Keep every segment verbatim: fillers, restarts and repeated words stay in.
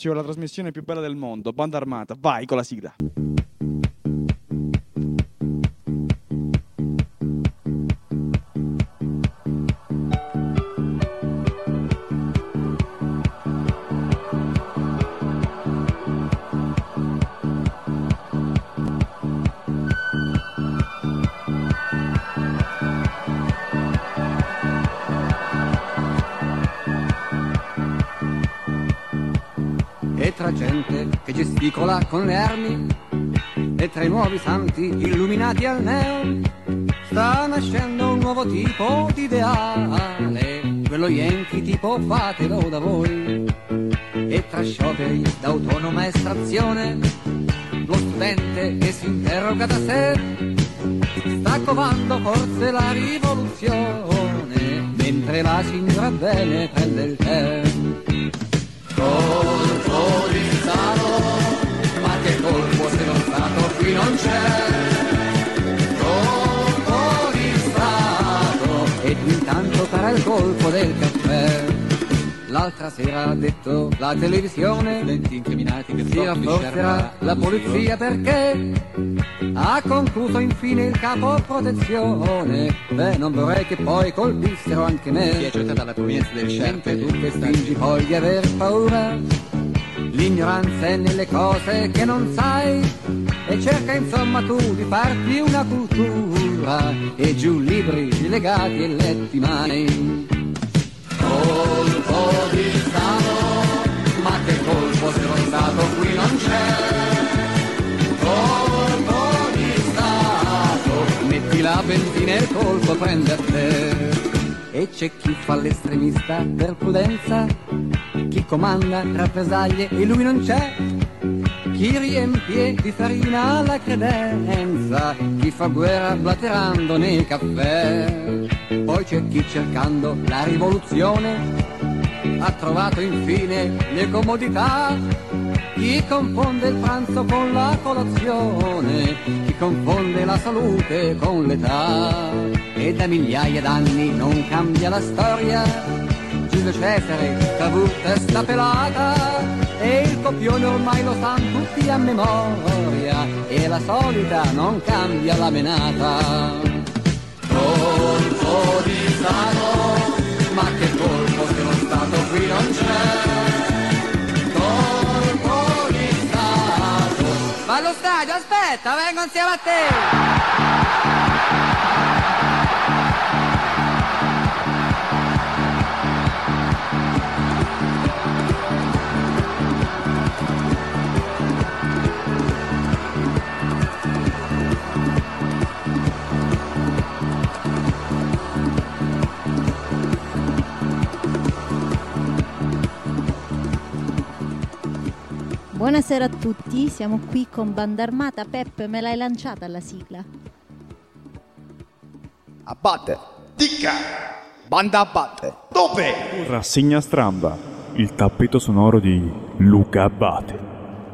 La trasmissione più bella del mondo, Banda Armata, vai con la sigla. E tra gente che gesticola con le armi e tra i nuovi santi illuminati al neon sta nascendo un nuovo tipo di ideale, quello yankee tipo fatelo da voi. E tra scioperi d'autonoma estrazione lo studente che si interroga da sé sta covando forse la rivoluzione mentre la signora bene prende il tè. Colpo di Stato, ma che colpo se lo Stato qui non c'è. Colpo di Stato, e tu intanto farà il colpo del caffè. L'altra sera ha detto la televisione, studenti incriminati che si rafforzerà la polizia perché ha concluso infine il capo protezione. Beh, non vorrei che poi colpissero anche me. Ti è gettata la provenienza del scienze, tu che fingi poi di aver paura. L'ignoranza è nelle cose che non sai e cerca insomma tu di farti una cultura e giù libri legati e letti mai. Colpo di Stato, ma che colpo se lo Stato qui non c'è. Colpo di Stato, metti la benzina e il colpo prende a te. E c'è chi fa l'estremista per prudenza, chi comanda rappresaglie e lui non c'è, chi riempie di farina la credenza, chi fa guerra blaterando nei caffè. Poi c'è chi cercando la rivoluzione ha trovato infine le comodità, chi confonde il pranzo con la colazione, chi confonde la salute con l'età. E da migliaia d'anni non cambia la storia, Giulio Cesare, Cavour, testa pelata, e il copione ormai lo sanno tutti a memoria, e la solita non cambia la menata. Colpo di Stato, ma che colpo se lo Stato qui non c'è. Colpo di Stato. Va allo stadio, aspetta, vengo insieme a te. Buonasera a tutti, siamo qui con Banda Armata. Peppe, me l'hai lanciata la sigla? Abate, dica, Banda Abate, dove? Rassegna stramba, il tappeto sonoro di Luca Abate.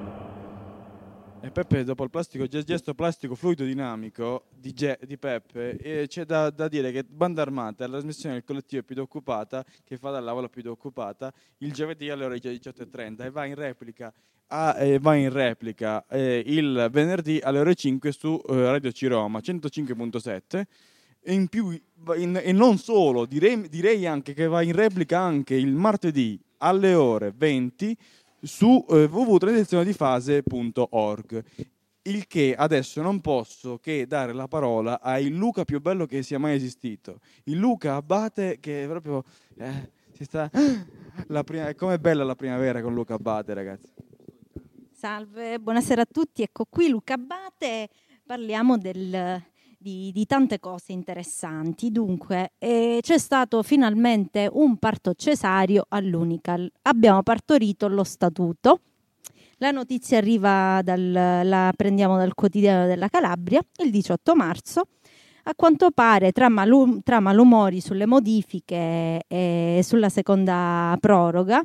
E Peppe, dopo il plastico, gesto plastico fluido dinamico di, Ge- di Peppe, eh, c'è da, da dire che Banda Armata è la trasmissione del collettivo più occupata, che fa dall'aula più occupata, il giovedì alle ore diciotto e trenta e va in replica, a, eh, va in replica eh, il venerdì alle ore cinque su eh, Radio Ciroma centocinque virgola sette. E in più, in, e non solo, direi, direi anche che va in replica anche il martedì alle ore venti su eh, w w w punto transizionedifase punto org. Il che adesso non posso che dare la parola al Luca più bello che sia mai esistito, il Luca Abate, che è proprio eh, si sta la prima, com'è bella la primavera con Luca Abate, ragazzi. Salve, buonasera a tutti, ecco qui Luca Abate, parliamo del, di, di tante cose interessanti. Dunque, eh, c'è stato finalmente un parto cesareo all'Unical, abbiamo partorito lo statuto. La notizia arriva dal, la prendiamo dal Quotidiano della Calabria, il diciotto marzo. A quanto pare, tra, malum, tra malumori sulle modifiche e sulla seconda proroga,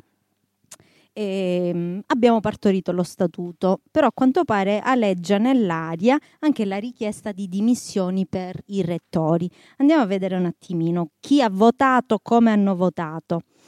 E abbiamo partorito lo statuto, però a quanto pare aleggia nell'aria anche la richiesta di dimissioni per i rettori. Andiamo a vedere un attimino chi ha votato, come hanno votato.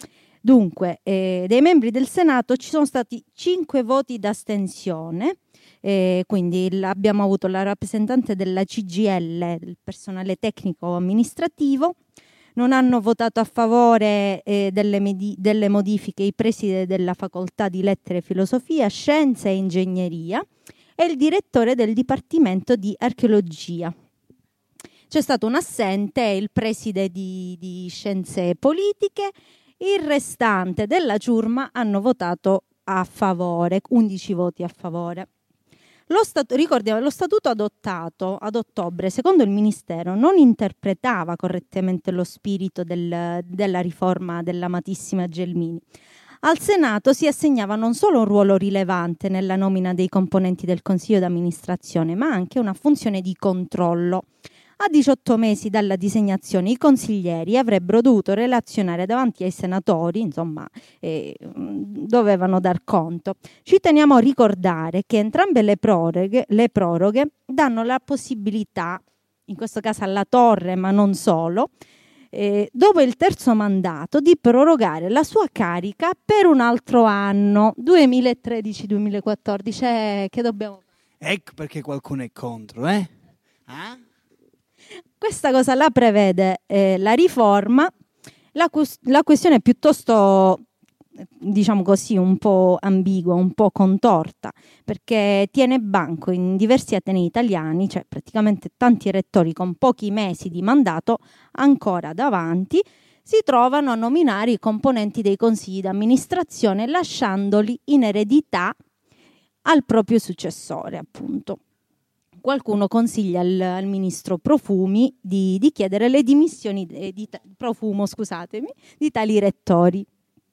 Dunque, eh, dei membri del Senato ci sono stati cinque voti d'astensione, eh, quindi l- abbiamo avuto la rappresentante della C G I L, il personale tecnico amministrativo. Non hanno votato a favore eh, delle, medi- delle modifiche i presidi della facoltà di lettere, filosofia, scienze e ingegneria e il direttore del dipartimento di archeologia. C'è stato un assente, il preside di, di scienze politiche. Il restante della ciurma hanno votato a favore, undici voti a favore. Lo statu- ricordiamo, lo statuto adottato ad ottobre, secondo il Ministero, non interpretava correttamente lo spirito del, della riforma dell'amatissima Gelmini. Al Senato si assegnava non solo un ruolo rilevante nella nomina dei componenti del Consiglio d'amministrazione, ma anche una funzione di controllo. A diciotto mesi dalla disegnazione i consiglieri avrebbero dovuto relazionare davanti ai senatori, insomma, eh, dovevano dar conto. Ci teniamo a ricordare che entrambe le proroghe, le proroghe danno la possibilità, in questo caso alla Torre, ma non solo, eh, dopo il terzo mandato, di prorogare la sua carica per un altro anno, duemilatredici duemilaquattordici. Eh, che dobbiamo fare? Ecco perché qualcuno è contro, eh? Ah? Questa cosa la prevede eh, la riforma. La, la questione è piuttosto, diciamo così, un po' ambigua, un po' contorta, perché tiene banco in diversi atenei italiani, cioè praticamente tanti rettori con pochi mesi di mandato ancora davanti, si trovano a nominare i componenti dei consigli d'amministrazione lasciandoli in eredità al proprio successore, appunto. Qualcuno consiglia al, al ministro Profumi di, di chiedere le dimissioni di, di, Profumo, scusatemi, di tali rettori.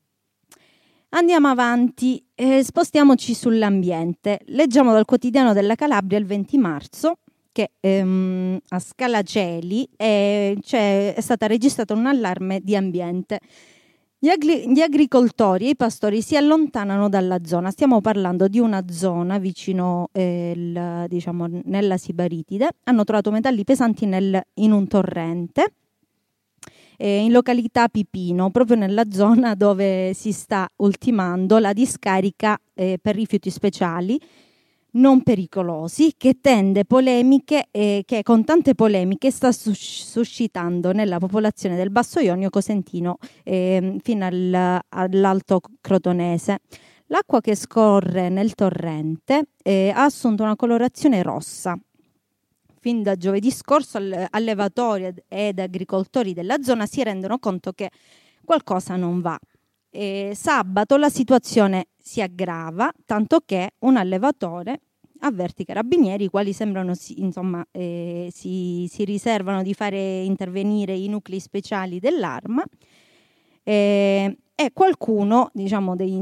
Andiamo avanti, eh, spostiamoci sull'ambiente. Leggiamo dal quotidiano della Calabria il venti marzo che ehm, a Scalaceli è, cioè, è stata registrata un allarme di ambiente. Gli, agri- gli agricoltori e i pastori si allontanano dalla zona. Stiamo parlando di una zona vicino, eh, il, diciamo, nella Sibaritide. Hanno trovato metalli pesanti nel, in un torrente, eh, in località Pipino, proprio nella zona dove si sta ultimando la discarica eh, per rifiuti speciali non pericolosi, che tende polemiche e che con tante polemiche sta sus- suscitando nella popolazione del Basso Ionio Cosentino eh, fino al, all'Alto Crotonese. L'acqua che scorre nel torrente eh, ha assunto una colorazione rossa. Fin da giovedì scorso allevatori ed agricoltori della zona si rendono conto che qualcosa non va. E sabato la situazione si aggrava, tanto che un allevatore avverte i carabinieri, i quali sembrano insomma eh, si, si riservano di fare intervenire i nuclei speciali dell'Arma, eh, e qualcuno, diciamo, dei,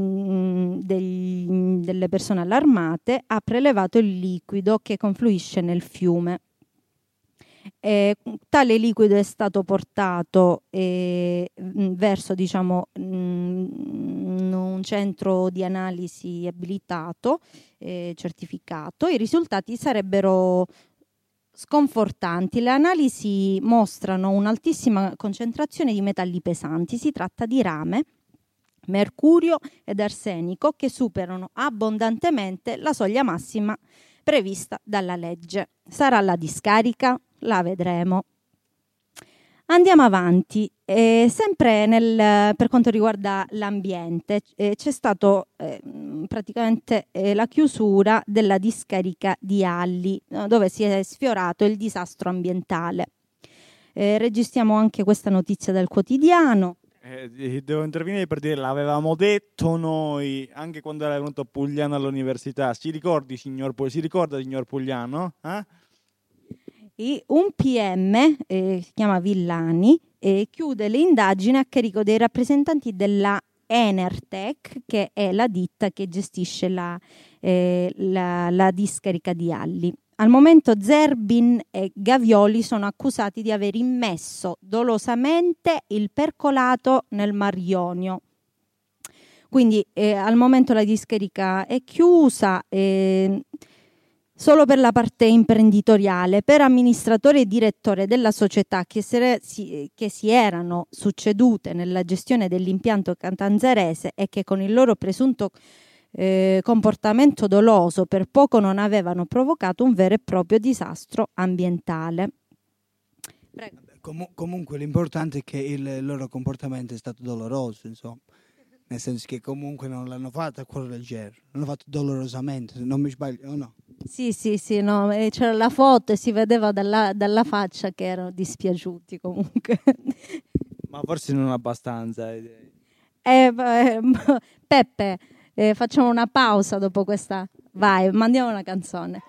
dei, delle persone allarmate ha prelevato il liquido che confluisce nel fiume. Eh, tale liquido è stato portato eh, verso, diciamo, mh, un centro di analisi abilitato, eh, certificato. I risultati sarebbero sconfortanti. Le analisi mostrano un'altissima concentrazione di metalli pesanti. Si tratta di rame, mercurio ed arsenico che superano abbondantemente la soglia massima prevista dalla legge. Sarà la discarica? La vedremo. Andiamo avanti. Eh, sempre nel, per quanto riguarda l'ambiente, eh, c'è stato eh, praticamente eh, la chiusura della discarica di Alli, no, dove si è sfiorato il disastro ambientale. Eh, registriamo anche questa notizia dal quotidiano. Eh, devo intervenire per dire, l'avevamo detto noi anche quando era venuto Pugliano all'università. Si ricordi, signor, si ricorda, signor Pugliano? Eh? Un P M, eh, si chiama Villani, eh, chiude le indagini a carico dei rappresentanti della Enertech, che è la ditta che gestisce la, eh, la, la discarica di Alli. Al momento Zerbin e Gavioli sono accusati di aver immesso dolosamente il percolato nel Mar Ionio. Quindi eh, al momento la discarica è chiusa. Eh, Solo per la parte imprenditoriale, per amministratore e direttore della società che si, si, che si erano succedute nella gestione dell'impianto catanzarese e che con il loro presunto eh, comportamento doloso per poco non avevano provocato un vero e proprio disastro ambientale. Prego. Com- comunque l'importante è che il loro comportamento è stato doloroso, insomma. Nel senso che comunque non l'hanno fatto a cuore leggero, l'hanno fatto dolorosamente, se non mi sbaglio, o no? Sì, sì, sì, no, c'era la foto e si vedeva dalla, dalla faccia che erano dispiaciuti comunque. Ma forse non abbastanza. Eh, eh, Peppe, eh, facciamo una pausa dopo questa. Vai, mandiamo una canzone.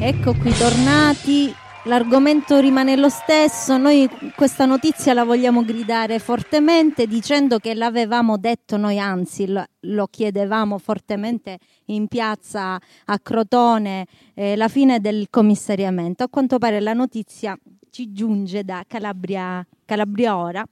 Ecco qui tornati, l'argomento rimane lo stesso, noi questa notizia la vogliamo gridare fortemente dicendo che l'avevamo detto noi, anzi lo, lo chiedevamo fortemente in piazza a Crotone, eh, la fine del commissariamento. A quanto pare la notizia ci giunge da Calabria, Calabria Ora,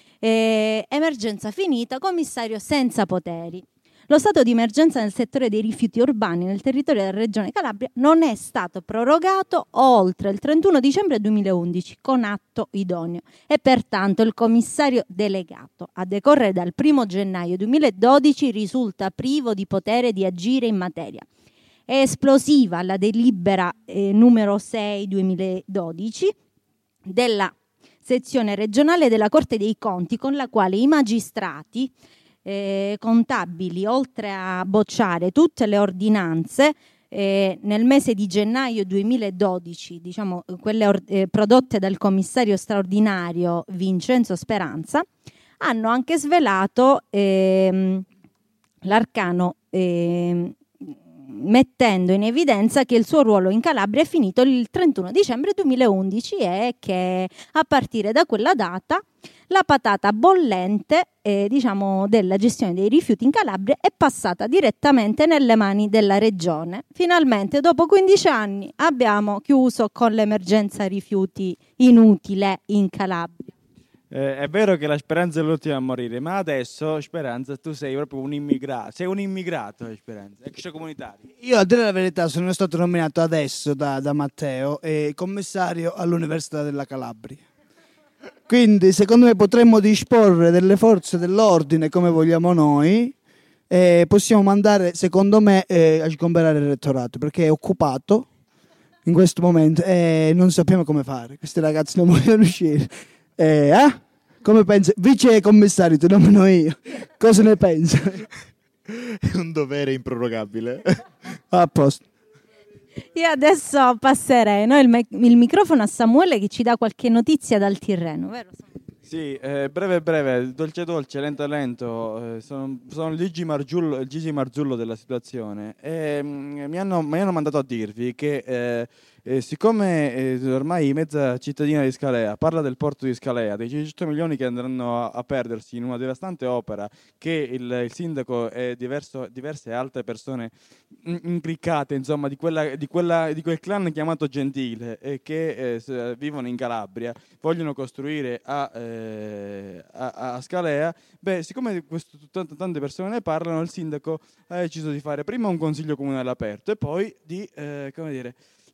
eh, emergenza finita, commissario senza poteri. Lo stato di emergenza nel settore dei rifiuti urbani nel territorio della regione Calabria non è stato prorogato oltre il trentuno dicembre duemilaundici con atto idoneo e pertanto il commissario delegato a decorrere dal primo gennaio duemiladodici risulta privo di potere di agire in materia. È esplosiva la delibera eh, numero sei duemiladodici della sezione regionale della Corte dei Conti, con la quale i magistrati Eh, contabili, oltre a bocciare tutte le ordinanze eh, nel mese di gennaio duemiladodici, diciamo quelle or- eh, prodotte dal commissario straordinario Vincenzo Speranza, hanno anche svelato ehm, l'arcano ehm, mettendo in evidenza che il suo ruolo in Calabria è finito il trentuno dicembre duemilaundici e che a partire da quella data la patata bollente eh, diciamo, della gestione dei rifiuti in Calabria è passata direttamente nelle mani della regione. Finalmente, dopo quindici anni, abbiamo chiuso con l'emergenza rifiuti inutile in Calabria. Eh, è vero che la Speranza è l'ultima a morire, ma adesso, Speranza, tu sei proprio un immigrato. Sei un immigrato, Speranza, extracomunitario. Io, a dire la verità, sono stato nominato adesso da, da Matteo e commissario all'Università della Calabria. Quindi secondo me potremmo disporre delle forze dell'ordine come vogliamo noi e possiamo mandare, secondo me, eh, a sgomberare il rettorato perché è occupato in questo momento e non sappiamo come fare. Questi ragazzi non vogliono uscire. Eh, eh? Come pensi? Vice commissario, ti nomino io. Cosa ne pensi? È un dovere improrogabile. A posto. Io adesso passerei no, il, me- il microfono a Samuele che ci dà qualche notizia dal Tirreno, vero? Sì, eh, breve breve, dolce dolce, lento lento, eh, sono, sono il, Gigi Marzullo, il Gigi Marzullo della situazione e mm, mi, hanno, mi hanno mandato a dirvi che eh, eh, siccome eh, ormai mezza cittadina di Scalea parla del porto di Scalea, dei cinquecento milioni che andranno a, a perdersi in una devastante opera che il, il sindaco e diverso, diverse altre persone implicate insomma di, quella, di, quella, di quel clan chiamato Gentile e eh, che eh, vivono in Calabria vogliono costruire a, eh, a, a Scalea, beh siccome questo, tante, tante persone ne parlano, il sindaco ha deciso di fare prima un consiglio comunale aperto e poi di eh, come dire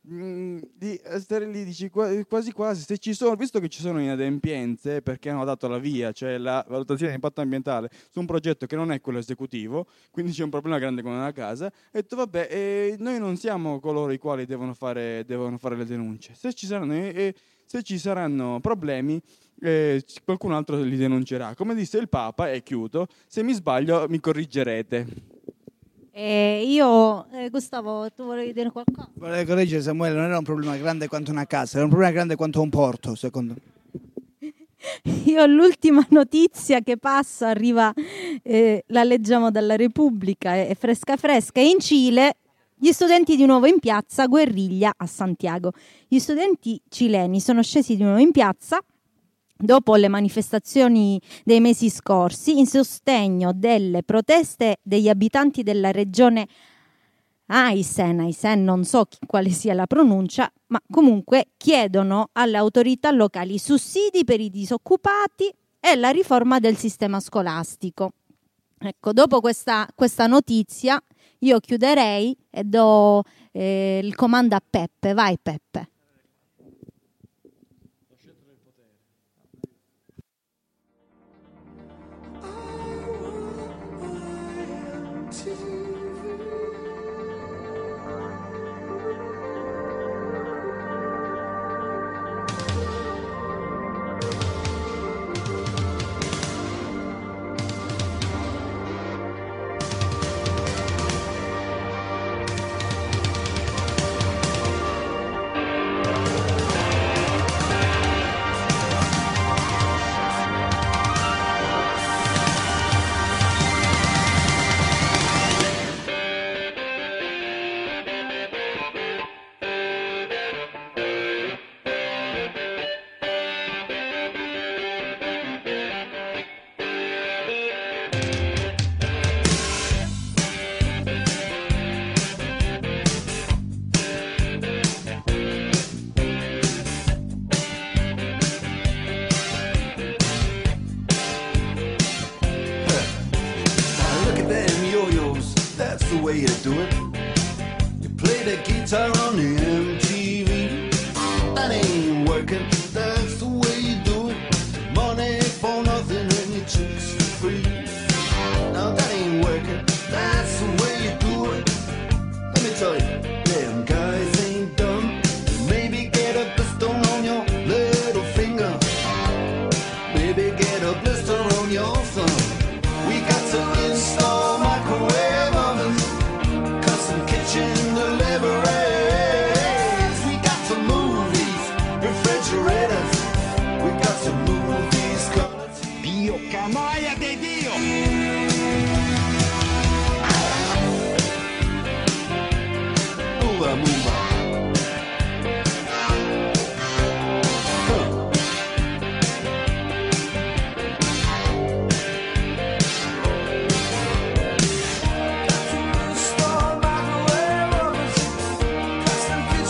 di stare lì, dici quasi quasi se ci sono, visto che ci sono inadempienze perché hanno dato la via, cioè la valutazione di impatto ambientale su un progetto che non è quello esecutivo, quindi c'è un problema grande con una casa, e ho detto vabbè eh, noi non siamo coloro i quali devono fare, devono fare le denunce, se ci saranno, eh, se ci saranno problemi eh, qualcun altro li denuncerà, come disse il Papa, e chiudo, se mi sbaglio mi corrigerete. Eh, io, eh, Gustavo, tu volevi dire qualcosa? Vorrei correggere Samuele, non era un problema grande quanto una casa, era un problema grande quanto un porto, secondo me. Io l'ultima notizia che passa arriva, eh, la leggiamo dalla Repubblica, è fresca fresca. In Cile gli studenti di nuovo in piazza, guerriglia a Santiago. Gli studenti cileni sono scesi di nuovo in piazza dopo le manifestazioni dei mesi scorsi in sostegno delle proteste degli abitanti della regione Aysén, Aysén non so chi, quale sia la pronuncia, ma comunque chiedono alle autorità locali sussidi per i disoccupati e la riforma del sistema scolastico. Ecco, dopo questa, questa notizia io chiuderei e do eh, il comando a Peppe. Vai Peppe.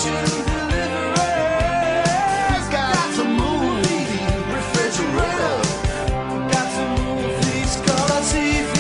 kitchen deliveries. Got to move these refrigerators. Got to move these color T V.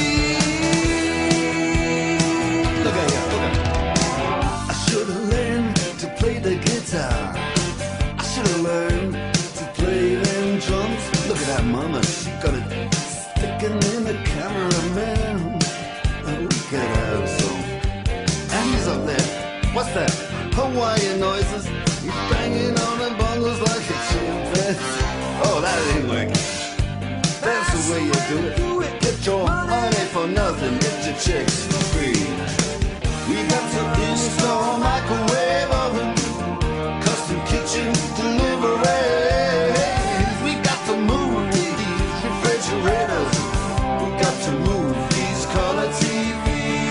Look at here, look at here. I should have learned to play the guitar. I should have learned to play them drums. Look at that mama, she got it sticking in the cameraman. Look at her, so. And he's up there. What's that? Hawaiian noises. He's banging on the bongos like a chimpanzee. Oh, that ain't working. That's the way you do it. Get your money for nothing. Get your chicks for free. We got to install a microwave oven. Custom kitchen deliveries. We got to move these refrigerators. We got to move these color T V.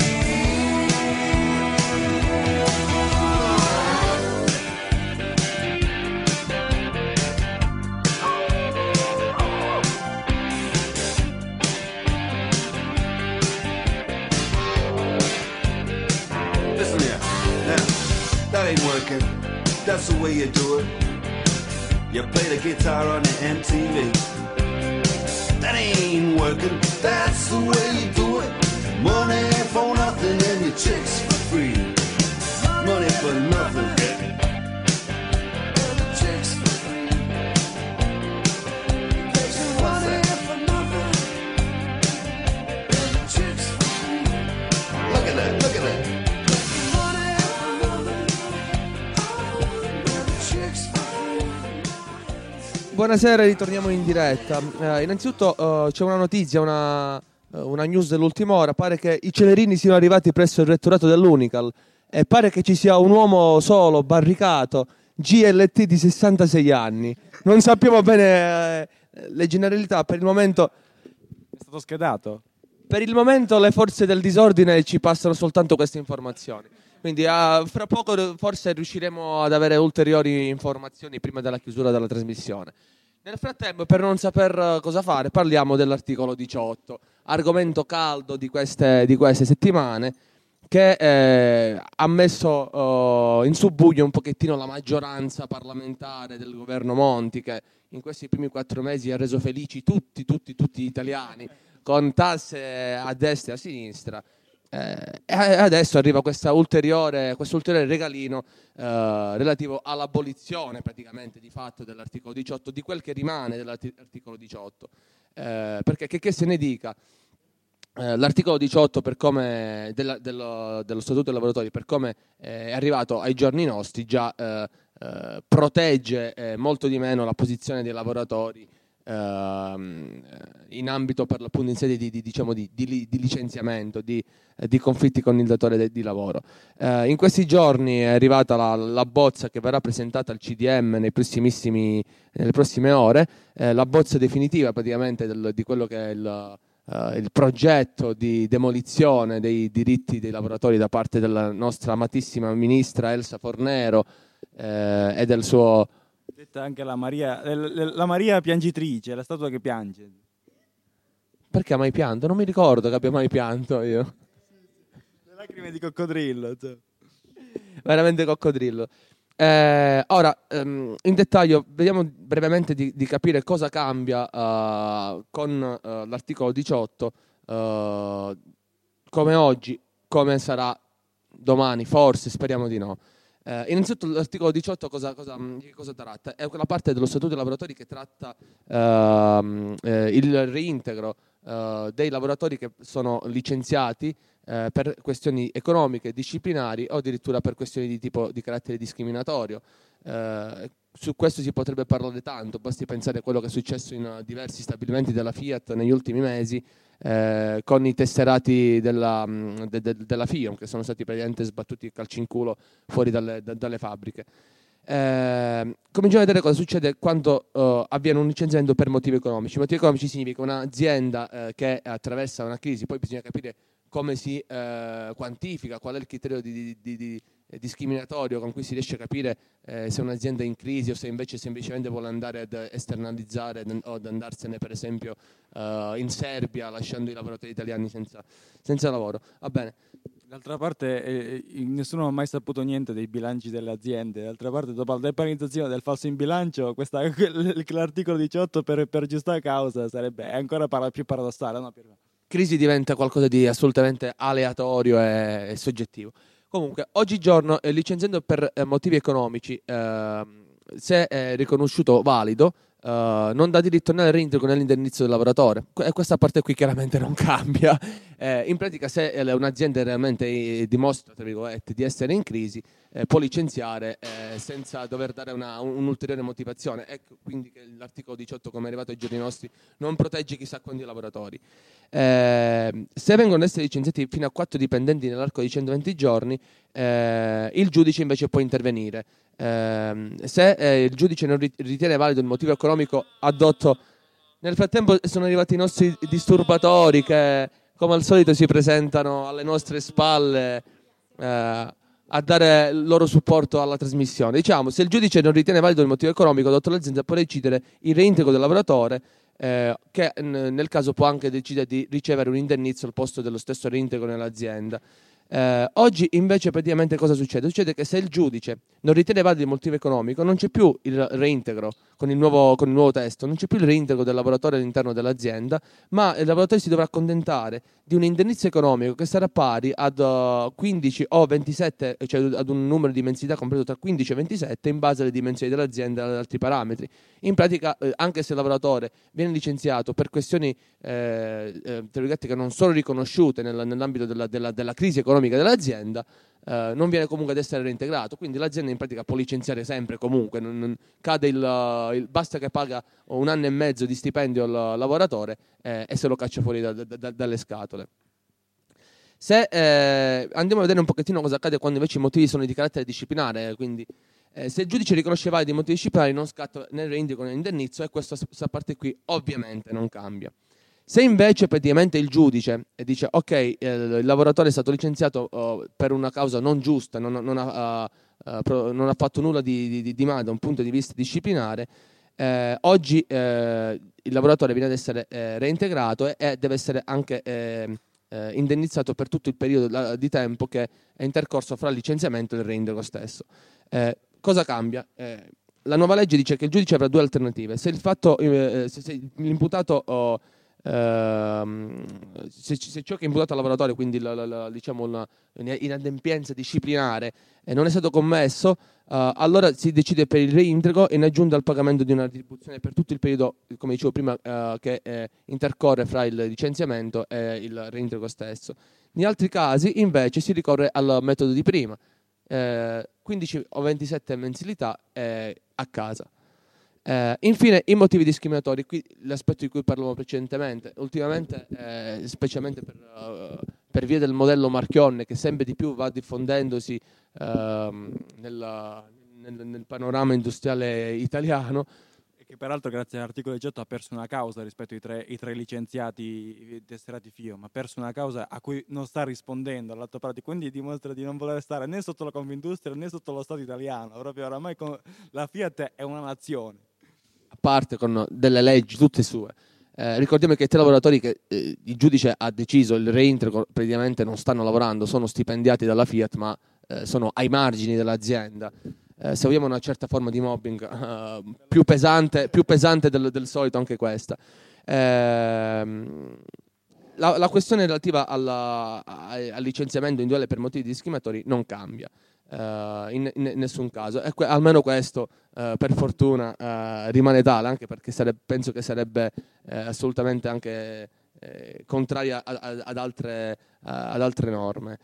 Listen here, now, that ain't working. That's the way you do it. You play the guitar on the M T V. That ain't working. That's the way you do it. Money for nothing and your chicks for free. Money for nothing. Chicks for free. Money for nothing. Chicks for free. Look at that, look at that. Money for nothing. Chicks for free. Buonasera, ritorniamo in diretta. Eh, innanzitutto eh, c'è una notizia, una, eh, una news dell'ultima ora. Pare che i celerini siano arrivati presso il rettorato dell'Unical e pare che ci sia un uomo solo, barricato, G L T di sessantasei anni. Non sappiamo bene eh, le generalità. Per il momento È stato schedato. Per il momento le forze del disordine ci passano soltanto queste informazioni. Quindi uh, fra poco forse riusciremo ad avere ulteriori informazioni prima della chiusura della trasmissione. Nel frattempo, per non saper cosa fare, parliamo dell'articolo diciotto, argomento caldo di queste, di queste settimane, che eh, ha messo uh, in subbuglio un pochettino la maggioranza parlamentare del governo Monti, che in questi primi quattro mesi ha reso felici tutti, tutti, tutti gli italiani, con tasse a destra e a sinistra. Eh, e adesso arriva questa ulteriore, questo ulteriore regalino eh, relativo all'abolizione praticamente di fatto dell'articolo diciotto, di quel che rimane dell'articolo diciotto, eh, perché che, che se ne dica, eh, l'articolo diciotto per come della, dello, dello Statuto dei lavoratori, per come eh, è arrivato ai giorni nostri, già eh, eh, protegge eh, molto di meno la posizione dei lavoratori in ambito per l'appunto in sede di, di, diciamo di, di, di licenziamento, di, eh, di conflitti con il datore de, di lavoro. Eh, in questi giorni è arrivata la, la bozza che verrà presentata al C D M nei prossimissimi, nelle prossime ore, eh, la bozza definitiva praticamente del, di quello che è il, uh, il progetto di demolizione dei diritti dei lavoratori da parte della nostra amatissima ministra Elsa Fornero eh, e del suo... Detta anche la Maria, la Maria piangitrice, la statua che piange. Perché ha mai pianto? Non mi ricordo che abbia mai pianto io. Le lacrime di coccodrillo. Cioè. Veramente coccodrillo. Eh, ora, ehm, in dettaglio, vediamo brevemente di, di capire cosa cambia uh, con uh, l'articolo diciotto, uh, come oggi, come sarà domani, forse, speriamo di no. Uh, innanzitutto l'articolo diciotto cosa, cosa, cosa tratta? È quella parte dello Statuto dei lavoratori che tratta uh, eh, il reintegro uh, dei lavoratori che sono licenziati uh, per questioni economiche, disciplinari o addirittura per questioni di tipo di carattere discriminatorio. Uh, su questo si potrebbe parlare tanto, basti pensare a quello che è successo in diversi stabilimenti della Fiat negli ultimi mesi, Eh, con i tesserati della, de, de, della FIOM che sono stati praticamente sbattuti calci in culo fuori dalle, da, dalle fabbriche. Eh, cominciamo a vedere cosa succede quando uh, avviene un licenziamento per motivi economici. Motivi economici significa un'azienda eh, che attraversa una crisi, poi bisogna capire come si eh, quantifica, qual è il criterio di, di, di, di discriminatorio con cui si riesce a capire eh, se un'azienda è in crisi o se invece semplicemente vuole andare ad esternalizzare o ad andarsene per esempio uh, in Serbia lasciando i lavoratori italiani senza, senza lavoro. Va bene. D'altra parte eh, nessuno ha mai saputo niente dei bilanci delle aziende. D'altra parte, dopo la depenalizzazione del falso in bilancio, questa, l'articolo diciotto per, per giusta causa sarebbe ancora para, più paradossale, no? Crisi diventa qualcosa di assolutamente aleatorio e, e soggettivo. Comunque, oggigiorno, eh, licenziando per eh, motivi economici, eh, se è riconosciuto valido, Uh, non dà diritto né al reintegro né all'indennizzo del lavoratore. E questa parte qui chiaramente non cambia. Eh, in pratica, se un'azienda realmente eh, dimostra, tra virgolette, di essere in crisi, eh, può licenziare eh, senza dover dare una, un, un'ulteriore motivazione. Ecco quindi che l'articolo diciotto, come è arrivato ai giorni nostri, non protegge chissà quanti lavoratori. Eh, se vengono ad essere licenziati fino a quattro dipendenti nell'arco di centoventi giorni, eh, il giudice invece può intervenire. Eh, se eh, il giudice non ritiene valido il motivo economico addotto. Nel frattempo sono arrivati i nostri disturbatori che, come al solito, si presentano alle nostre spalle eh, a dare il loro supporto alla trasmissione. Diciamo, se il giudice non ritiene valido il motivo economico addotto dall'azienda, può decidere il reintegro del lavoratore, eh, che n- nel caso può anche decidere di ricevere un indennizzo al posto dello stesso reintegro nell'azienda. Eh, oggi invece praticamente cosa succede? Succede che se il giudice non ritiene valido il motivo economico, non c'è più il reintegro con il, nuovo, con il nuovo testo, non c'è più il reintegro del lavoratore all'interno dell'azienda, ma il lavoratore si dovrà accontentare di un indennizzo economico che sarà pari ad uh, quindici o ventisette, cioè ad un numero di mensilità compreso tra quindici e ventisette in base alle dimensioni dell'azienda e ad altri parametri. In pratica, eh, anche se il lavoratore viene licenziato per questioni eh, eh, che non sono riconosciute nel, nell'ambito della, della, della crisi economica dell'azienda, eh, non viene comunque ad essere reintegrato, quindi l'azienda in pratica può licenziare sempre comunque, non, non cade il, il, basta che paga un anno e mezzo di stipendio al lavoratore eh, e se lo caccia fuori da, da, da, dalle scatole. Se eh, andiamo a vedere un pochettino cosa accade quando invece i motivi sono di carattere disciplinare, quindi eh, se il giudice riconosce validi i motivi disciplinari non scatta né il reintegro né l'indennizzo, e questa, questa parte qui ovviamente non cambia. Se invece praticamente il giudice dice ok, eh, il lavoratore è stato licenziato uh, per una causa non giusta, non, non, ha, uh, uh, pro, non ha fatto nulla di, di, di male da un punto di vista disciplinare, eh, oggi eh, il lavoratore viene ad essere eh, reintegrato e, e deve essere anche eh, eh, indennizzato per tutto il periodo la, di tempo che è intercorso fra il licenziamento e il reintegro stesso. Eh, cosa cambia? Eh, la nuova legge dice che il giudice avrà due alternative. Se il fatto, eh, se, se l'imputato oh, Uh, se, se ciò che è imputato al lavoratore, quindi la, la, la, diciamo una inadempienza disciplinare, eh, non è stato commesso, uh, allora si decide per il reintegro in aggiunta al pagamento di una retribuzione per tutto il periodo, come dicevo prima, uh, che eh, intercorre fra il licenziamento e il reintegro stesso. In altri casi invece si ricorre al metodo di prima, eh, quindici o ventisette mensilità eh, a casa. Eh, infine, i motivi discriminatori, qui l'aspetto di cui parlavamo precedentemente. Ultimamente, eh, specialmente per, uh, per via del modello Marchionne, che sempre di più va diffondendosi uh, nella, nel, nel panorama industriale italiano, e che peraltro grazie all'articolo diciotto ha perso una causa rispetto ai tre, ai tre licenziati tesserati FIOM, ha perso una causa a cui non sta rispondendo all'atto pratico, quindi dimostra di non voler stare né sotto la Confindustria né sotto lo Stato italiano. Proprio oramai con la Fiat è una nazione, a parte con delle leggi tutte sue. Eh, ricordiamo che i tre lavoratori che eh, il giudice ha deciso il reintegro praticamente non stanno lavorando, sono stipendiati dalla Fiat, ma eh, sono ai margini dell'azienda. Eh, se vogliamo una certa forma di mobbing eh, più pesante, più pesante del, del solito anche questa. Eh, la, la questione relativa alla, al licenziamento individuale per motivi discriminatori non cambia. Uh, in, in nessun caso, e que- almeno questo uh, per fortuna uh, rimane tale, anche perché sarebbe, penso che sarebbe uh, assolutamente anche uh, contraria a, a, ad, altre, uh, ad altre norme.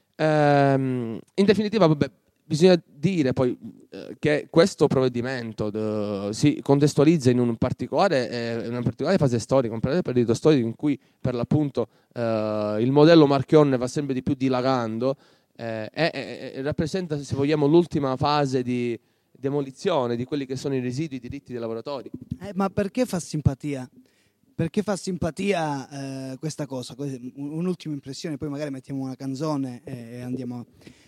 Um, in definitiva, vabbè, bisogna dire poi uh, che questo provvedimento uh, si contestualizza in un particolare, eh, in una particolare fase storica, un particolare periodo storico in cui per l'appunto uh, il modello Marchionne va sempre di più dilagando. Eh, eh, eh, rappresenta, se vogliamo, l'ultima fase di demolizione di quelli che sono i residui diritti dei lavoratori. Eh, ma perché fa simpatia? Perché fa simpatia eh, questa cosa? Un'ultima impressione, poi magari mettiamo una canzone e andiamo.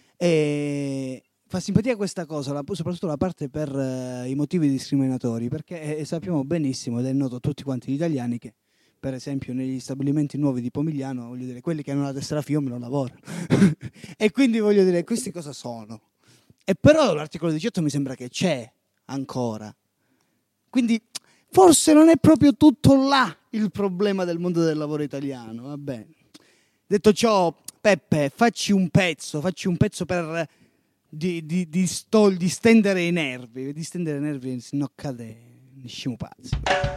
E fa simpatia questa cosa, la, soprattutto la parte per uh, i motivi discriminatori, perché eh, sappiamo benissimo ed è noto a tutti quanti gli italiani che per esempio negli stabilimenti nuovi di Pomigliano, voglio dire, quelli che hanno la tessera FIOM non lavorano. E quindi voglio dire, questi cosa sono? E però l'articolo diciotto mi sembra che c'è ancora. Quindi forse non è proprio tutto là il problema del mondo del lavoro italiano, va bene. Detto ciò, Peppe, facci un pezzo, facci un pezzo per di, di, di, stol, di stendere i nervi, di stendere i nervi, se no cade, ne scimo pazzi.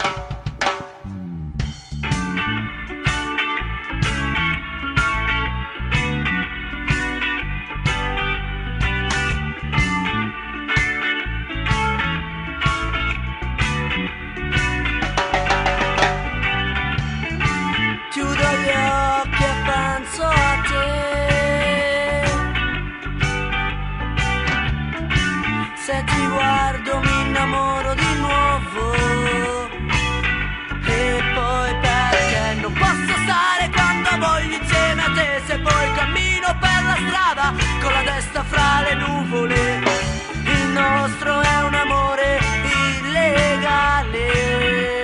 Se ti guardo mi innamoro di nuovo. E poi perché non posso stare quando voglio insieme a te? Se poi cammino per la strada con la testa fra le nuvole. Il nostro è un amore illegale.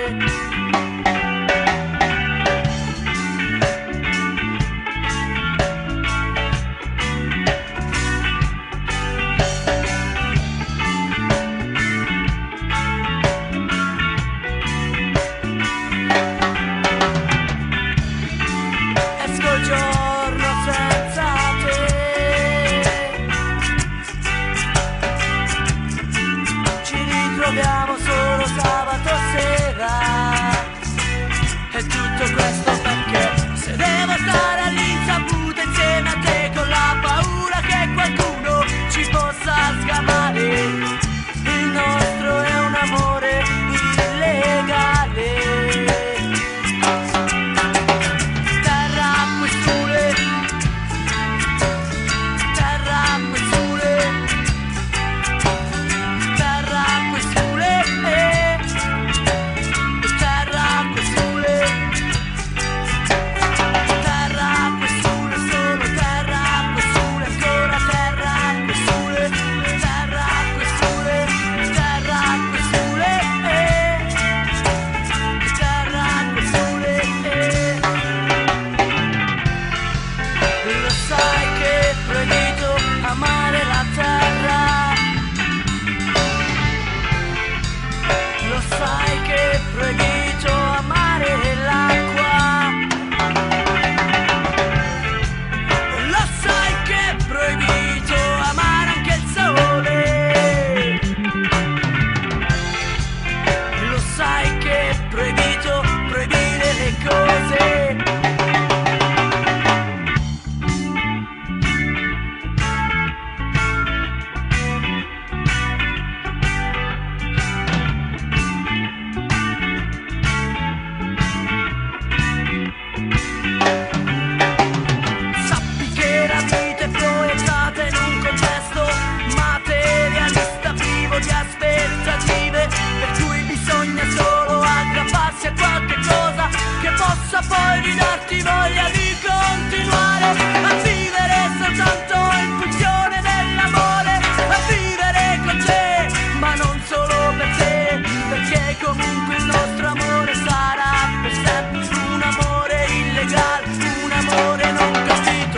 Poi di darti voglia di continuare a vivere soltanto in funzione dell'amore, a vivere con te, ma non solo per te, perché comunque il nostro amore sarà per sempre un amore illegale, un amore non capito.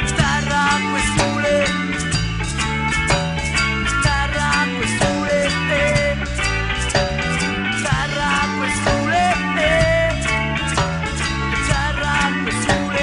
Terra acqua e sole, terra acqua e sole, terra acqua e sole. Terra acqua e sole.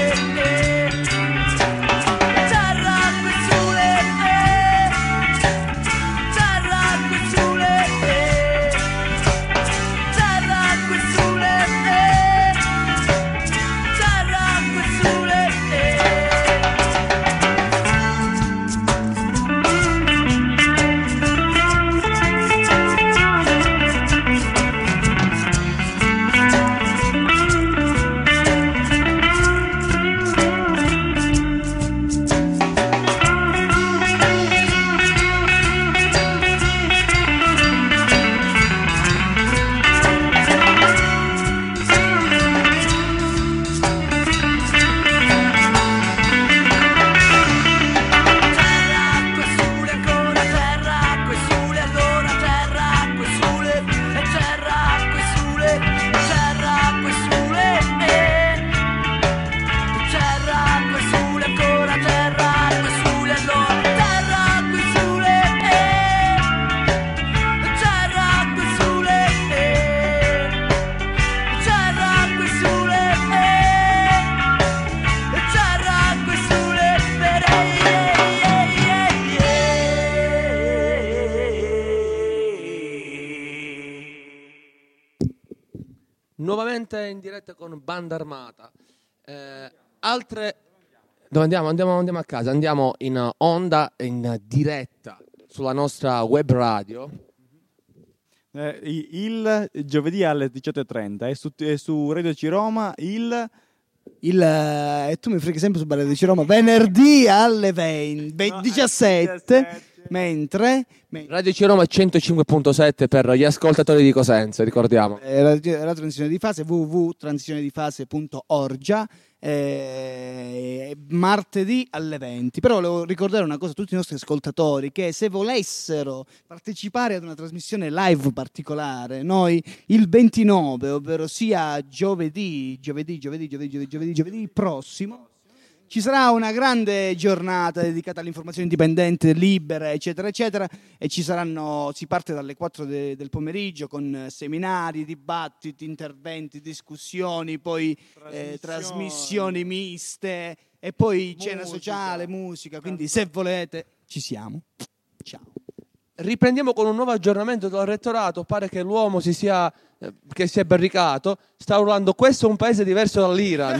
nuovamente in diretta con Banda Armata. Eh, altre... Dove andiamo? andiamo? Andiamo a casa, andiamo in onda, in diretta sulla nostra web radio. Eh, il giovedì alle diciotto e trenta e su, e su Radio C Roma il... Il, eh, e tu mi freghi sempre su Radio C Roma, venerdì alle venti, ve- No, diciassette, diciassette. mentre... me- Radio C Roma centocinque virgola sette per gli ascoltatori di Cosenza, ricordiamo. eh, la, la transizione di fase w w w punto transizione di fase punto org, eh, martedì alle venti. Però volevo ricordare una cosa a tutti i nostri ascoltatori, che se volessero partecipare ad una trasmissione live particolare, noi il ventinove, ovvero sia giovedì giovedì giovedì giovedì giovedì giovedì, giovedì prossimo, ci sarà una grande giornata dedicata all'informazione indipendente, libera, eccetera, eccetera, e ci saranno, si parte dalle quattro de, del pomeriggio con seminari, dibattiti, interventi, discussioni, poi trasmissioni, eh, trasmissioni miste e poi musica. Cena sociale, musica, quindi se volete ci siamo. Ciao. Riprendiamo con un nuovo aggiornamento del rettorato. Pare che l'uomo si sia, eh, che si è barricato, sta urlando: questo è un paese diverso dall'Iran.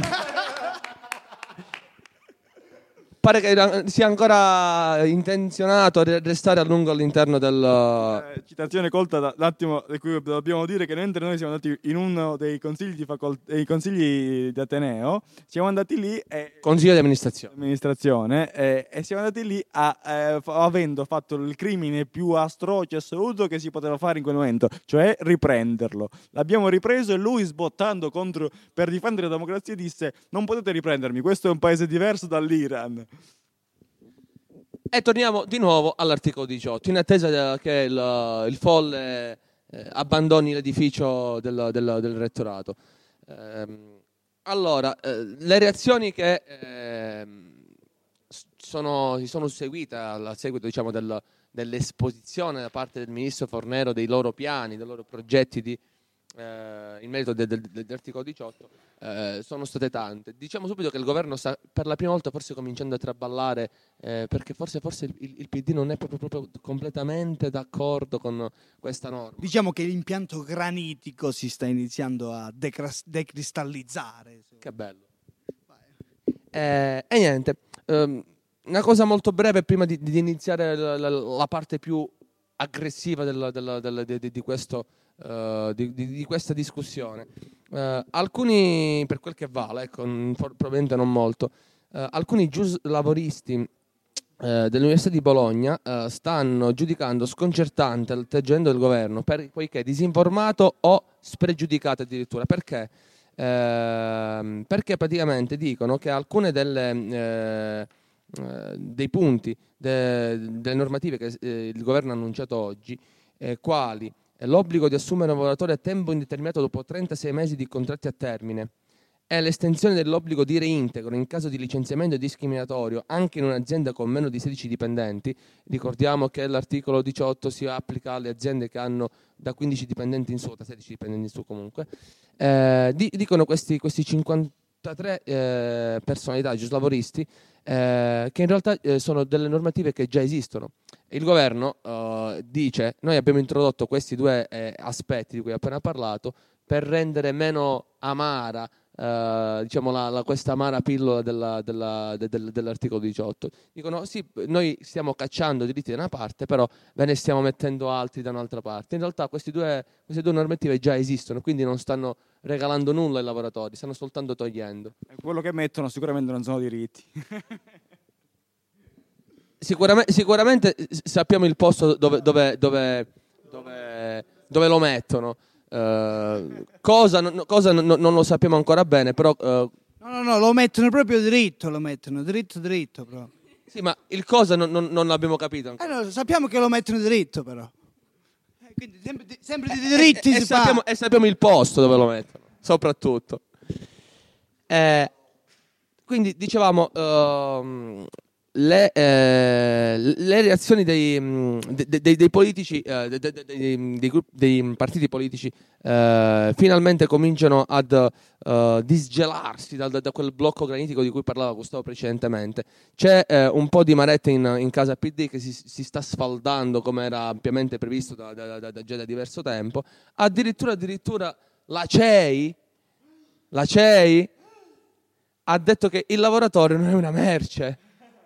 Pare che sia ancora intenzionato a restare a lungo all'interno del... Eh, citazione colta da, l'attimo di cui dobbiamo dire che mentre noi siamo andati in uno dei consigli di, facol- dei consigli di Ateneo, siamo andati lì e... Consiglio di amministrazione. amministrazione e, e siamo andati lì a, eh, f- avendo fatto il crimine più atroce assoluto che si poteva fare in quel momento, cioè riprenderlo. L'abbiamo ripreso e lui, sbottando contro, per difendere la democrazia, disse: non potete riprendermi, questo è un paese diverso dall'Iran. E torniamo di nuovo all'articolo diciotto, in attesa che il, il folle eh, abbandoni l'edificio del, del, del rettorato. Eh, allora, eh, le reazioni che eh, sono, si sono seguite a seguito, diciamo, del, dell'esposizione da parte del ministro Fornero dei loro piani, dei loro progetti di, eh, in merito de, de, de, dell'articolo diciotto, eh, sono state tante. Diciamo subito che il governo sta per la prima volta forse cominciando a traballare, eh, perché forse, forse il, il P D non è proprio, proprio completamente d'accordo con questa norma. Diciamo che l'impianto granitico si sta iniziando a decras- decristallizzare. Che bello. Eh, e niente, ehm, una cosa molto breve prima di, di iniziare la, la, la parte più aggressiva del, del, del, di, di, di, questo, uh, di, di, di questa discussione. Uh, alcuni, per quel che vale, ecco, for, probabilmente non molto, uh, alcuni giuslavoristi uh, dell'Università di Bologna uh, stanno giudicando sconcertante l'atteggiamento del governo, per, poiché disinformato o spregiudicato addirittura. Perché? Uh, perché praticamente dicono che alcune delle... Uh, Uh, dei punti de, delle normative che eh, il governo ha annunciato oggi, eh, quali eh, l'obbligo di assumere un lavoratore a tempo indeterminato dopo trentasei mesi di contratti a termine e l'estensione dell'obbligo di reintegro in caso di licenziamento discriminatorio anche in un'azienda con meno di sedici dipendenti. Ricordiamo che l'articolo diciotto si applica alle aziende che hanno da quindici dipendenti in su, da sedici dipendenti in su comunque. Eh, di, dicono questi, questi cinquantatré eh, personalità giuslavoristi Eh, che in realtà eh, sono delle normative che già esistono. Il governo eh, dice: noi abbiamo introdotto questi due eh, aspetti di cui ho appena parlato per rendere meno amara eh, diciamo la, la, questa amara pillola della, della, de, de, dell'articolo diciotto. Dicono: sì, noi stiamo cacciando diritti da una parte, però ve ne stiamo mettendo altri da un'altra parte. In realtà questi due, queste due normative già esistono, quindi non stanno regalando nulla ai lavoratori, stanno soltanto togliendo. E quello che mettono sicuramente non sono diritti. Sicuramente, sicuramente sappiamo il posto dove, dove, dove, dove, dove lo mettono. Uh, cosa non, cosa non, non lo sappiamo ancora bene, però... Uh, no, no, no, lo mettono proprio dritto, lo mettono, dritto, dritto. Però. Sì, ma il cosa non, non, non l'abbiamo capito ancora. Eh no, sappiamo che lo mettono dritto, però. Eh, quindi sempre, sempre di diritti e, si e, sappiamo, e sappiamo il posto dove lo mettono, soprattutto. Eh, quindi dicevamo... Uh, Le, eh, le reazioni dei, dei, dei, dei politici, eh, dei, dei, dei, dei partiti politici eh, finalmente cominciano ad uh, disgelarsi da, da quel blocco granitico di cui parlava Gustavo precedentemente. C'è eh, un po' di maretta in, in casa P D che si, si sta sfaldando, come era ampiamente previsto da, da, da, da già da diverso tempo. Addirittura, addirittura la C E I, la C E I ha detto che il lavoratore non è una merce.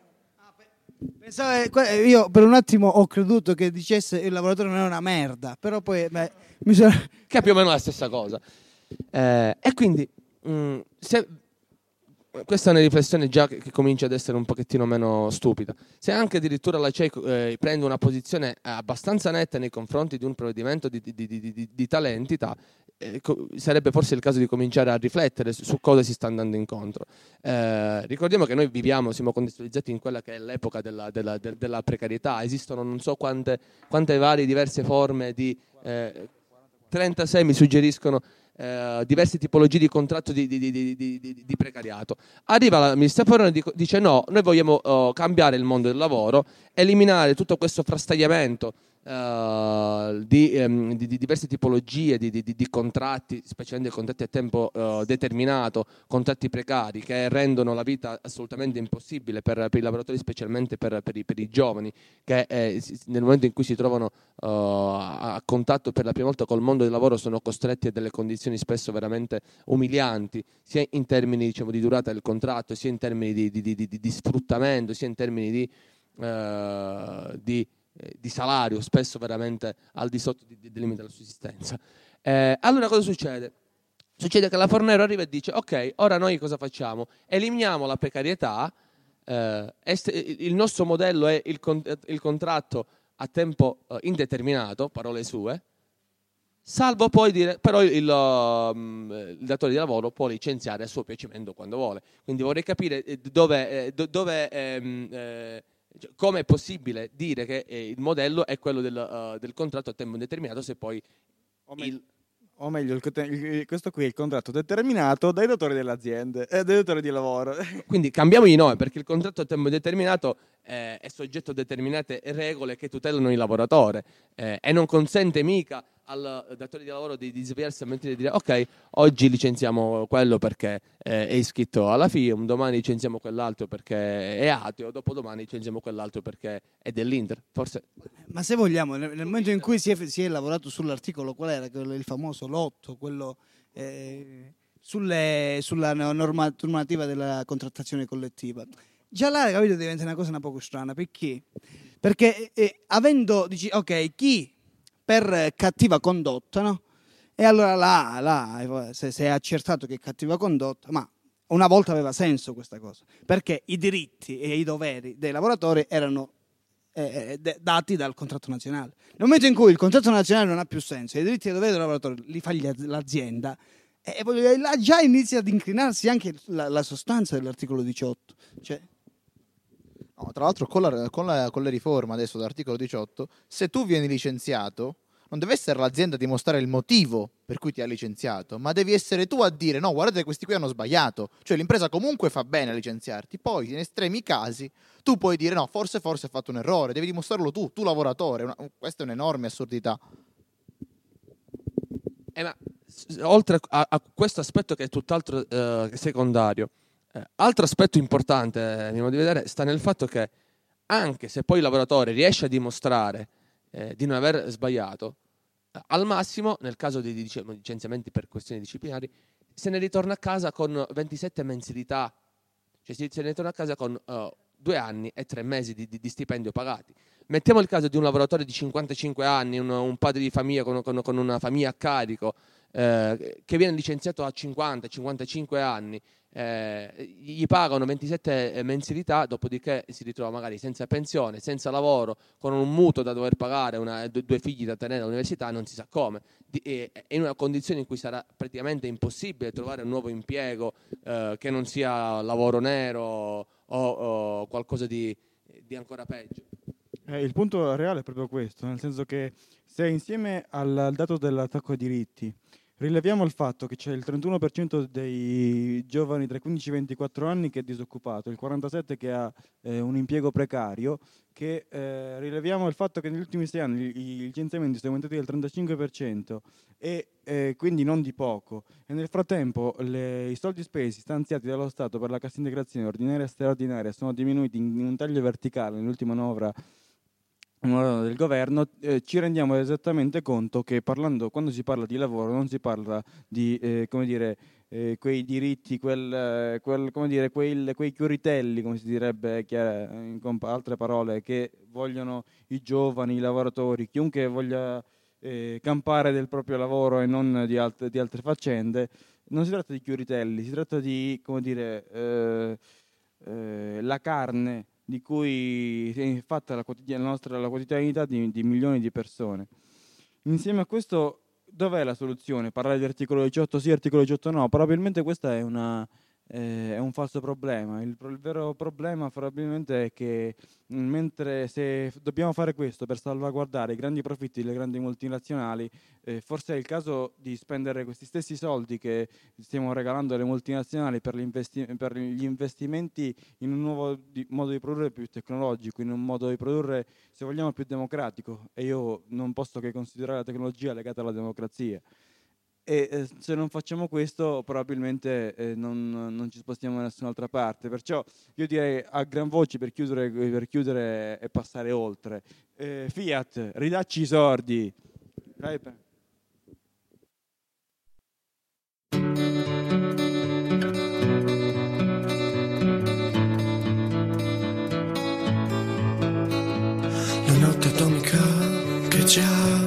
Pensavo, que- io per un attimo ho creduto che dicesse il lavoratore non è una merda, però poi beh, mi sono... Che è più o meno la stessa cosa. Eh, e quindi mh, se, questa è una riflessione già che, che comincia ad essere un pochettino meno stupida. Se anche addirittura la C E I eh, prende una posizione abbastanza netta nei confronti di un provvedimento di, di, di, di, di, di tale entità, eh, co- sarebbe forse il caso di cominciare a riflettere su, su cosa si sta andando incontro. Eh, ricordiamo che noi viviamo, siamo contestualizzati in quella che è l'epoca della, della, de, della precarietà. Esistono non so quante, quante varie diverse forme di... Eh, trentasei mi suggeriscono eh, diverse tipologie di contratto di, di, di, di, di, di precariato. Arriva la ministra Fornero e dice no, noi vogliamo uh, cambiare il mondo del lavoro, eliminare tutto questo frastagliamento uh, di, um, di, di diverse tipologie di, di, di contratti, specialmente contratti a tempo uh, determinato, contratti precari che rendono la vita assolutamente impossibile per, per i lavoratori, specialmente per, per, i, per i giovani che eh, nel momento in cui si trovano uh, a contatto per la prima volta col mondo del lavoro sono costretti a delle condizioni spesso veramente umilianti, sia in termini diciamo, di durata del contratto, sia in termini di, di, di, di, di sfruttamento, sia in termini di, uh, di di salario, spesso veramente al di sotto di, di, del limite della sussistenza. Eh, allora cosa succede? Succede che la Fornero arriva e dice ok, ora noi cosa facciamo? Eliminiamo la precarietà, eh, est- il nostro modello è il, con- il contratto a tempo eh, indeterminato, parole sue, salvo poi dire, però il, il, um, il datore di lavoro può licenziare a suo piacimento quando vuole. Quindi vorrei capire eh, dove, eh, dove ehm, eh, come è possibile dire che eh, il modello è quello del, uh, del contratto a tempo indeterminato se poi o, me- il... o meglio il, il, questo qui è il contratto determinato dai datori delle aziende eh, dai datori di lavoro. Quindi cambiamo di nome, perché il contratto a tempo indeterminato eh, è soggetto a determinate regole che tutelano il lavoratore eh, e non consente mica al datore di lavoro di, di sviarsi a mentire e dire ok, oggi licenziamo quello perché eh, è iscritto alla F I U M, domani licenziamo quell'altro perché è ateo, dopodomani licenziamo quell'altro perché è dell'Inter. Forse... Ma se vogliamo, nel, nel momento in cui si è, si è lavorato sull'articolo, qual era? Quello, il famoso l'otto, quello eh, sulle, sulla norma, normativa della contrattazione collettiva. Già là, capito, diventa una cosa un po' strana. Perché? Perché eh, avendo, dici, ok, chi per cattiva condotta, no? E allora là, là se, se è accertato che è cattiva condotta, ma una volta aveva senso questa cosa, perché i diritti e i doveri dei lavoratori erano eh, de- dati dal contratto nazionale. Nel momento in cui il contratto nazionale non ha più senso, i diritti e i doveri dei lavoratori li fa gli, l'azienda, e eh, là già inizia ad inclinarsi anche la, la sostanza dell'articolo diciotto. Cioè, No, tra l'altro con la, con, la, con le riforme adesso dell'articolo diciotto, se tu vieni licenziato non deve essere l'azienda a dimostrare il motivo per cui ti ha licenziato, ma devi essere tu a dire no, guardate, questi qui hanno sbagliato. Cioè l'impresa comunque fa bene a licenziarti, poi in estremi casi tu puoi dire no, forse forse hai fatto un errore, devi dimostrarlo tu, tu lavoratore. Una, questa è un'enorme assurdità. Eh, ma oltre a, a questo aspetto che è tutt'altro eh, secondario, Eh, altro aspetto importante, eh, mio modo di vedere, sta nel fatto che anche se poi il lavoratore riesce a dimostrare eh, di non aver sbagliato, eh, al massimo, nel caso di diciamo, licenziamenti per questioni disciplinari, se ne ritorna a casa con ventisette mensilità, cioè se ne ritorna a casa con uh, due anni e tre mesi di, di, di stipendio pagati. Mettiamo il caso di un lavoratore di cinquantacinque anni, un, un padre di famiglia con, con, con una famiglia a carico, eh, che viene licenziato a cinquanta cinquantacinque anni, eh, gli pagano ventisette mensilità, dopodiché si ritrova magari senza pensione, senza lavoro, con un mutuo da dover pagare, una, due figli da tenere all'università, non si sa come, di, è in una condizione in cui sarà praticamente impossibile trovare un nuovo impiego eh, che non sia lavoro nero o, o qualcosa di, di ancora peggio. Eh, il punto reale è proprio questo, nel senso che se insieme al, al dato dell'attacco ai diritti rileviamo il fatto che c'è il trentuno per cento dei giovani tra i quindici e i ventiquattro anni che è disoccupato, il quarantasette per cento che ha eh, un impiego precario, che eh, rileviamo il fatto che negli ultimi sei anni i licenziamenti sono aumentati del trentacinque per cento e eh, quindi non di poco, e nel frattempo le, i soldi spesi stanziati dallo Stato per la cassa integrazione ordinaria e straordinaria sono diminuiti in, in un taglio verticale nell'ultima manovra del governo, eh, ci rendiamo esattamente conto che parlando, quando si parla di lavoro non si parla di eh, come dire eh, quei diritti, quel, quel, come dire, quei, quei chiuritelli, come si direbbe chiar- in comp- altre parole, che vogliono i giovani, i lavoratori, chiunque voglia eh, campare del proprio lavoro e non di, alt- di altre faccende. Non si tratta di chiuritelli, si tratta di, come dire, eh, eh, la carne di cui è fatta la, quotidian- la nostra la quotidianità di, di milioni di persone. Insieme a questo, dov'è la soluzione? Parlare di articolo diciotto sì, articolo diciotto no? Probabilmente questa è, una, eh, è un falso problema. Il, pro- il vero problema probabilmente è che mh, mentre se dobbiamo fare questo per salvaguardare i grandi profitti delle grandi multinazionali, eh, forse è il caso di spendere questi stessi soldi che stiamo regalando alle multinazionali per, l'investi- per gli investimenti in un nuovo di- modo di produrre più tecnologico, in un modo di produrre, se vogliamo, più democratico. E io non posso che considerare la tecnologia legata alla democrazia. E eh, se non facciamo questo probabilmente eh, non, non ci spostiamo da nessun'altra parte. Perciò io direi a gran voce, per chiudere, per chiudere e passare oltre, eh, Fiat, ridacci i sordi. Vai, per- La notte atomica che ci ha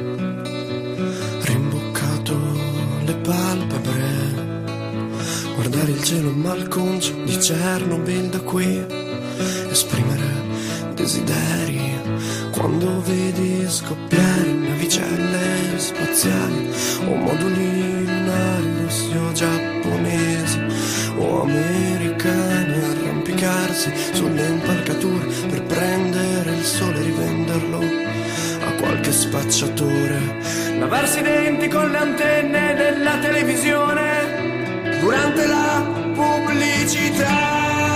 rimboccato le palpebre, guardare il cielo malconcio di Chernobyl da qui, esprimere desideri quando vedi scoppiare navicelle spaziali o moduli lunari russi o giapponesi o americani arrampicarsi sulle impalcature per prendere il sole e rivenderlo a qualche spacciatore, lavarsi i denti con le antenne della televisione durante la pubblicità.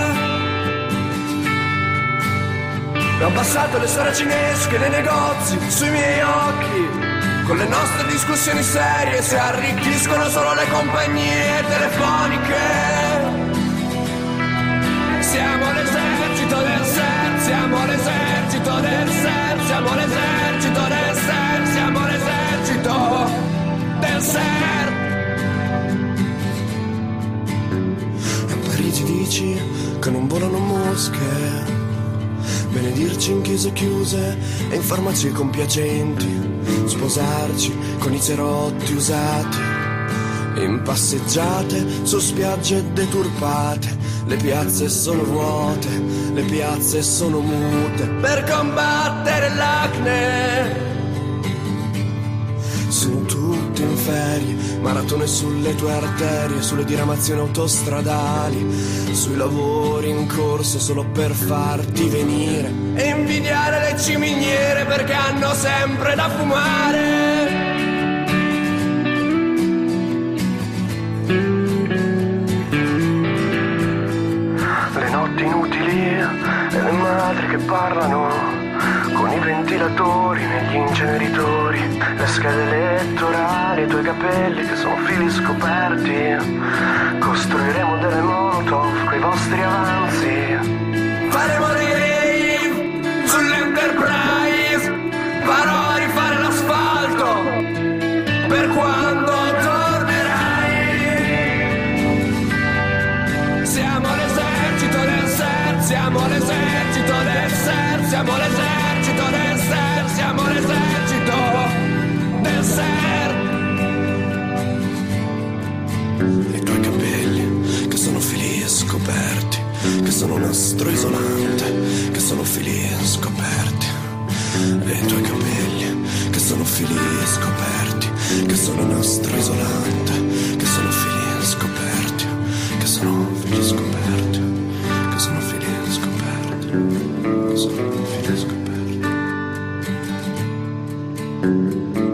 Ho abbassato le saracinesche dei negozi sui miei occhi, con le nostre discussioni serie si arricchiscono solo le compagnie telefoniche. Siamo l'esercito del ser, siamo l'esercito del ser, siamo l'esercito del ser, siamo l'esercito del ser. A Parigi dici che non volano mosche, benedirci in chiese chiuse e in farmacie compiacenti, sposarci con i cerotti usati, in passeggiate su spiagge deturpate, le piazze sono vuote, le piazze sono mute, per combattere l'acne. Sono tutti in ferie, maratone sulle tue arterie, sulle diramazioni autostradali, sui lavori in corso solo per farti venire e invidiare le ciminiere perché hanno sempre da fumare. Le notti inutili e le madri che parlano con i ventilatori negli inceneritori, le schede elettorali, i tuoi capelli che sono fili scoperti. Costruiremo delle molotov coi vostri avanzi, faremo dei rave sull'Enterprise, farò rifare l'asfalto per quando tornerai. Siamo l'esercito del ser, siamo l'esercito del ser, siamo l'esercito del ser, siamo l'esercito del ser. I tuoi capelli che sono fili scoperti, che sono un nastro isolante, che sono fili scoperti. E i tuoi capelli che sono fili scoperti, che sono un nastro isolante, che sono fili scoperti, che sono fili scoperti, che sono fili scoperti, che sono fili scoperti.